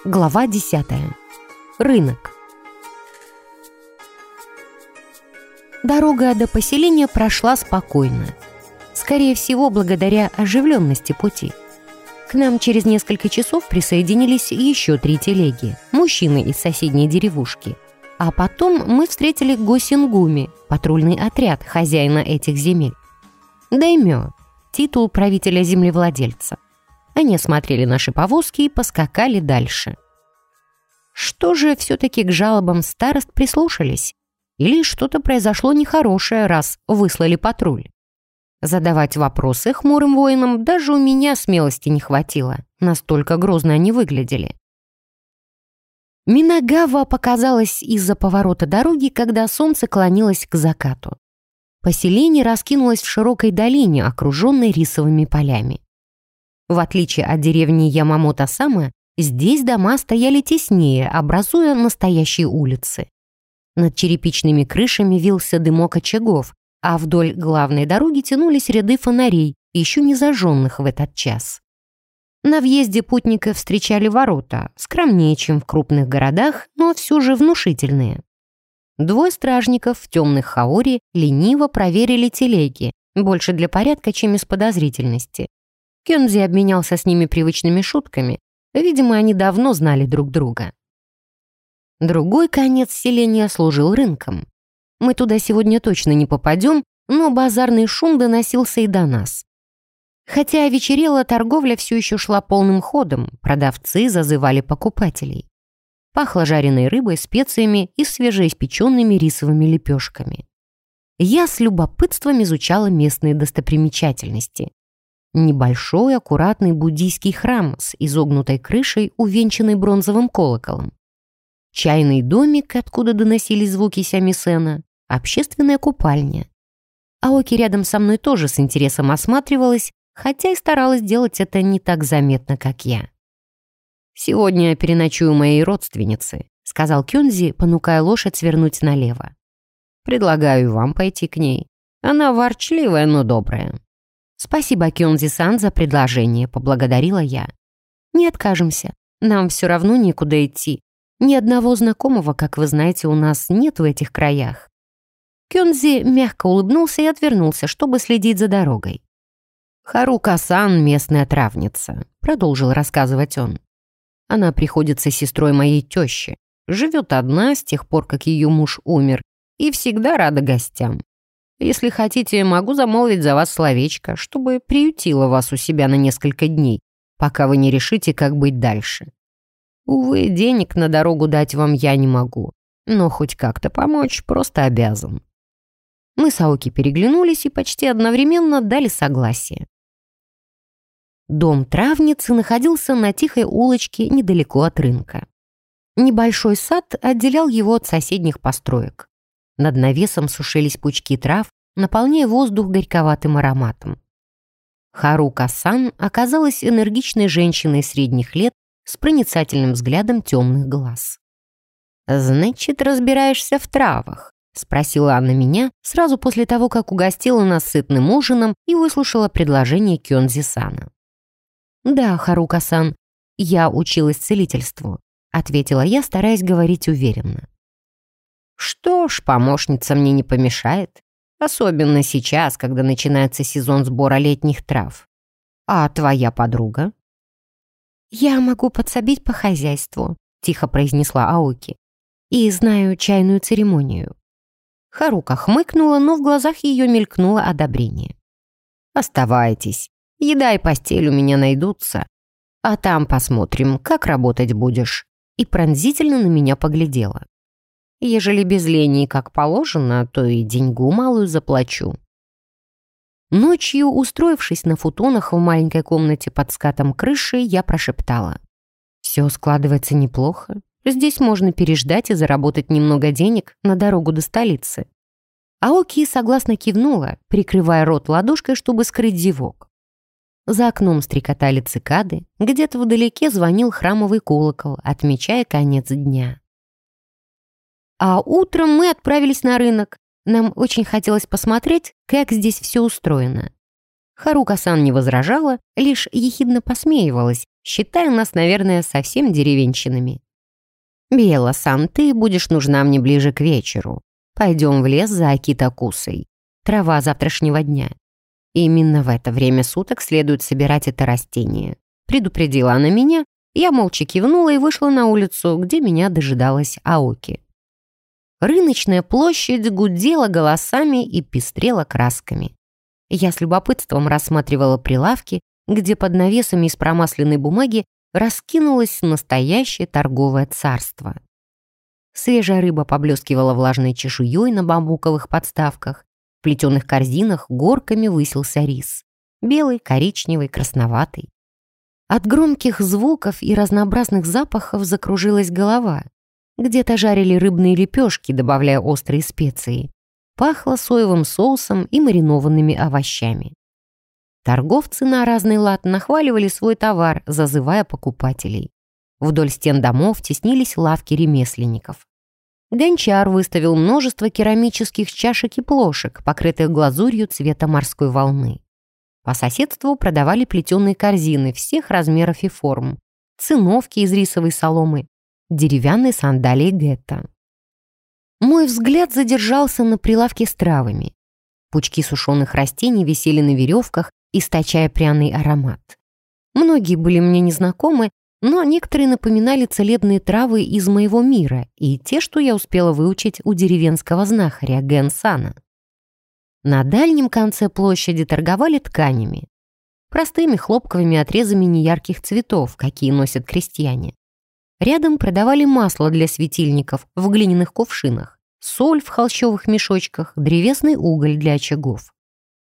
Глава 10. Рынок. Дорога до поселения прошла спокойно. Скорее всего, благодаря оживленности пути. К нам через несколько часов присоединились еще 3 телеги, мужчины из соседней деревушки. А потом мы встретили Госингуми, патрульный отряд хозяина этих земель. Даймё, титул правителя землевладельца. Они осмотрели наши повозки и поскакали дальше. Что же все-таки к жалобам старост прислушались? Или что-то произошло нехорошее, раз выслали патруль? Задавать вопросы хмурым воинам даже у меня смелости не хватило. Настолько грозно они выглядели. Минагава показалась из-за поворота дороги, когда солнце клонилось к закату. Поселение раскинулось в широкой долине, окруженной рисовыми полями. В отличие от деревни Ямамото-сама, здесь дома стояли теснее, образуя настоящие улицы. Над черепичными крышами вился дымок очагов, а вдоль главной дороги тянулись ряды фонарей, еще не зажженных в этот час. На въезде путников встречали ворота, скромнее, чем в крупных городах, но все же внушительные. 2 стражников в темных хаори лениво проверили телеги, больше для порядка, чем из подозрительности. Кёнзи обменялся с ними привычными шутками. Видимо, они давно знали друг друга. Другой конец селения служил рынком. Мы туда сегодня точно не попадем, но базарный шум доносился и до нас. Хотя вечерело, торговля все еще шла полным ходом, продавцы зазывали покупателей. Пахло жареной рыбой, специями и свежеиспеченными рисовыми лепешками. Я с любопытством изучала местные достопримечательности. Небольшой, аккуратный буддийский храм с изогнутой крышей, увенчанный бронзовым колоколом. Чайный домик, откуда доносились звуки сямисена, общественная купальня. Аоки рядом со мной тоже с интересом осматривалась, хотя и старалась делать это не так заметно, как я. «Сегодня переночую у моей родственницы», — сказал Кёнзи, понукая лошадь свернуть налево. «Предлагаю вам пойти к ней. Она ворчливая, но добрая». «Спасибо, Кёнзи-сан, за предложение», — поблагодарила я. «Не откажемся. Нам все равно некуда идти. Ни одного знакомого, как вы знаете, у нас нет в этих краях». Кёнзи мягко улыбнулся и отвернулся, чтобы следить за дорогой. «Харука-сан — местная травница», — продолжил рассказывать он. «Она приходится сестрой моей тещи, живет одна с тех пор, как ее муж умер, и всегда рада гостям. Если хотите, могу замолвить за вас словечко, чтобы приютила вас у себя на несколько дней, пока вы не решите, как быть дальше. Увы, денег на дорогу дать вам я не могу, но хоть как-то помочь просто обязан». Мы с Аоки переглянулись и почти одновременно дали согласие. Дом травницы находился на тихой улочке недалеко от рынка. Небольшой сад отделял его от соседних построек. Над навесом сушились пучки трав, наполняя воздух горьковатым ароматом. Харука-сан оказалась энергичной женщиной средних лет с проницательным взглядом темных глаз. «Значит, разбираешься в травах?» — спросила она меня сразу после того, как угостила нас сытным ужином и выслушала предложение Кёнзи-сана. «Да, Харука-сан, я училась целительству», — ответила я, стараясь говорить уверенно. «Что ж, помощница мне не помешает, особенно сейчас, когда начинается сезон сбора летних трав. А твоя подруга?» «Я могу подсобить по хозяйству», — тихо произнесла Аоки. «И знаю чайную церемонию». Харука хмыкнула, но в глазах ее мелькнуло одобрение. «Оставайтесь, еда и постель у меня найдутся, а там посмотрим, как работать будешь», и пронзительно на меня поглядела. «Ежели без лени, как положено, то и деньгу малую заплачу». Ночью, устроившись на футонах в маленькой комнате под скатом крыши, я прошептала: «Все складывается неплохо. Здесь можно переждать и заработать немного денег на дорогу до столицы». Аоки согласно кивнула, прикрывая рот ладошкой, чтобы скрыть зевок. За окном стрекотали цикады, где-то вдалеке звонил храмовый колокол, отмечая конец дня. А утром мы отправились на рынок. Нам очень хотелось посмотреть, как здесь все устроено. Харука-сан не возражала, лишь ехидно посмеивалась, считая нас, наверное, совсем деревенщинами. «Биэла-сан, ты будешь нужна мне ближе к вечеру. Пойдем в лес за акитокусой. Трава завтрашнего дня. Именно в это время суток следует собирать это растение». Предупредила она меня, я молча кивнула и вышла на улицу, где меня дожидалась Аоки. Рыночная площадь гудела голосами и пестрела красками. Я с любопытством рассматривала прилавки, где под навесами из промасленной бумаги раскинулось настоящее торговое царство. Свежая рыба поблескивала влажной чешуей на бамбуковых подставках, в плетеных корзинах горками высился рис. Белый, коричневый, красноватый. От громких звуков и разнообразных запахов закружилась голова. Где-то жарили рыбные лепешки, добавляя острые специи. Пахло соевым соусом и маринованными овощами. Торговцы на разный лад нахваливали свой товар, зазывая покупателей. Вдоль стен домов теснились лавки ремесленников. Гончар выставил множество керамических чашек и плошек, покрытых глазурью цвета морской волны. По соседству продавали плетеные корзины всех размеров и форм, циновки из рисовой соломы, деревянные сандалии гетто. Мой взгляд задержался на прилавке с травами. Пучки сушеных растений висели на веревках, источая пряный аромат. Многие были мне незнакомы, но некоторые напоминали целебные травы из моего мира и те, что я успела выучить у деревенского знахаря Ген-сана. На дальнем конце площади торговали тканями. Простыми хлопковыми отрезами неярких цветов, какие носят крестьяне. Рядом продавали масло для светильников в глиняных кувшинах, соль в холщовых мешочках, древесный уголь для очагов.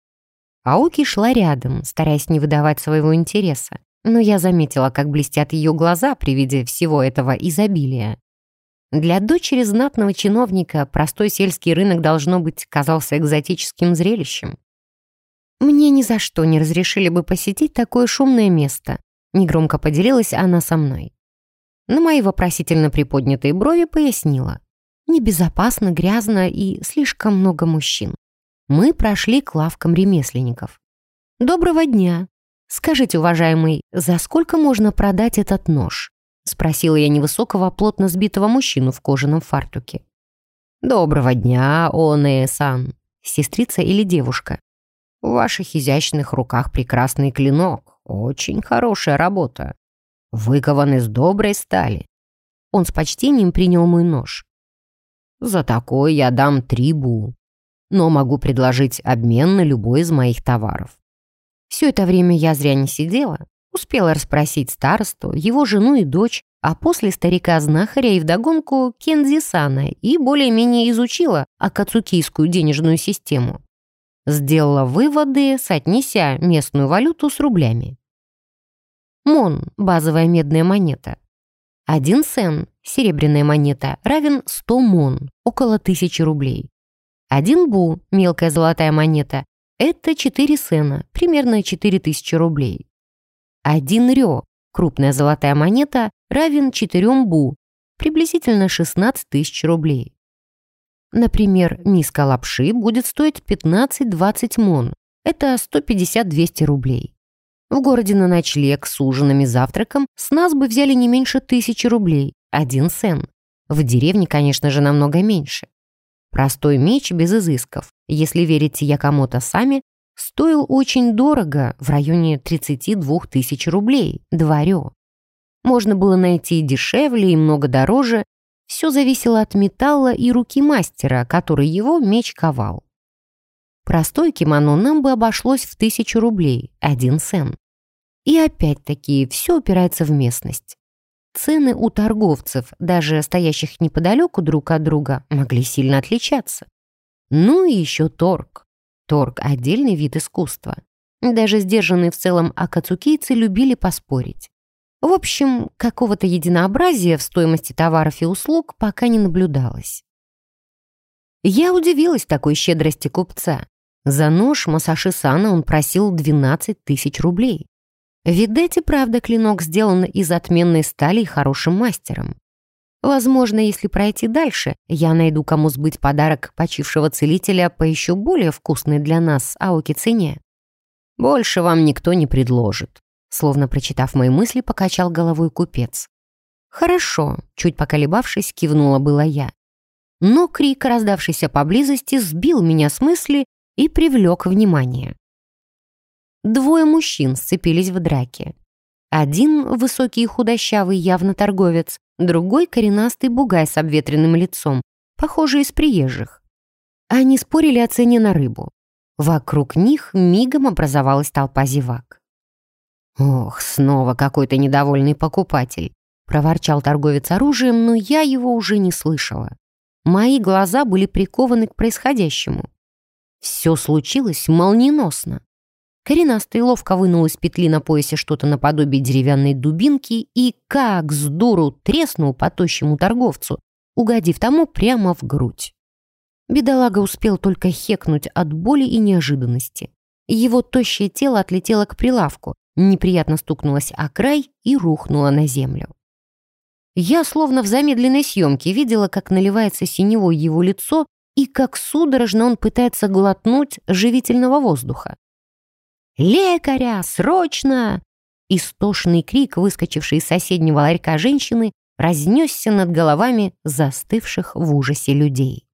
Аоки шла рядом, стараясь не выдавать своего интереса, но я заметила, как блестят ее глаза при виде всего этого изобилия. Для дочери знатного чиновника простой сельский рынок, должно быть, казался экзотическим зрелищем. «Мне ни за что не разрешили бы посетить такое шумное место», негромко поделилась она со мной. На мои вопросительно приподнятые брови пояснила. «Небезопасно, грязно и слишком много мужчин». Мы прошли к лавкам ремесленников. «Доброго дня. Скажите, уважаемый, за сколько можно продать этот нож?» Спросила я невысокого, плотно сбитого мужчину в кожаном фартуке. «Доброго дня, Оне-сан, сестрица или девушка. В ваших изящных руках прекрасный клинок, очень хорошая работа. Выкован из доброй стали». Он с почтением принял мой нож. «За такой я дам 3 бу, но могу предложить обмен на любой из моих товаров». Все это время я зря не сидела. Успела расспросить старосту, его жену и дочь, а после старика-знахаря и вдогонку Кензи-сана и более-менее изучила акацукийскую денежную систему. Сделала выводы, соотнеся местную валюту с рублями. Мон – базовая медная монета. 1 сен – серебряная монета, равен 100 мон, около 1000 рублей. 1 бу – мелкая золотая монета, это 4 сена, примерно 4000 рублей. 1 рё, крупная золотая монета, равен 4 бу, приблизительно 16 тысяч рублей. Например, миска лапши будет стоить 15-20 мон, это 150-200 рублей. В городе на ночлег с ужинами, завтраком с нас бы взяли не меньше 1000 рублей, 1 сен. В деревне, конечно же, намного меньше. Простой меч без изысков, если верить Якамото сами, стоил очень дорого, в районе 32 тысяч рублей, 2 рё. Можно было найти и дешевле, и много дороже. Все зависело от металла и руки мастера, который его меч ковал. Простое кимоно нам бы обошлось в 1000 рублей, 1 сен. И опять-таки все упирается в местность. Цены у торговцев, даже стоящих неподалеку друг от друга, могли сильно отличаться. Ну и еще торг. Торг – отдельный вид искусства. Даже сдержанные в целом акацукийцы любили поспорить. В общем, какого-то единообразия в стоимости товаров и услуг пока не наблюдалось. Я удивилась такой щедрости купца. За нож Масаши-сана он просил 12 тысяч рублей. Видать, и правда клинок сделан из отменной стали и хорошим мастером. Возможно, если пройти дальше, я найду кому сбыть подарок почившего целителя по еще более вкусной для нас Аоки цене. больше вам никто не предложит», словно прочитав мои мысли, покачал головой купец. «Хорошо», чуть поколебавшись, кивнула была я. Но крик, раздавшийся поблизости, сбил меня с мысли и привлек внимание. Двое мужчин сцепились в драке. Один высокий и худощавый, явно торговец, другой коренастый бугай с обветренным лицом, похожий из приезжих. Они спорили о цене на рыбу. Вокруг них мигом образовалась толпа зевак. «Ох, снова какой-то недовольный покупатель», — проворчал торговец оружием, но я его уже не слышала. Мои глаза были прикованы к происходящему. Все случилось молниеносно. Коренастый ловко вынул из петли на поясе что-то наподобие деревянной дубинки и как с дуру треснул по тощему торговцу, угодив тому прямо в грудь. Бедолага успел только хекнуть от боли и неожиданности. Его тощее тело отлетело к прилавку, неприятно стукнулось о край и рухнуло на землю. Я словно в замедленной съемке видела, как наливается синевой его лицо и как судорожно он пытается глотнуть живительного воздуха. «Лекаря! Срочно!» Истошный крик, выскочивший из соседнего ларька женщины, разнесся над головами застывших в ужасе людей.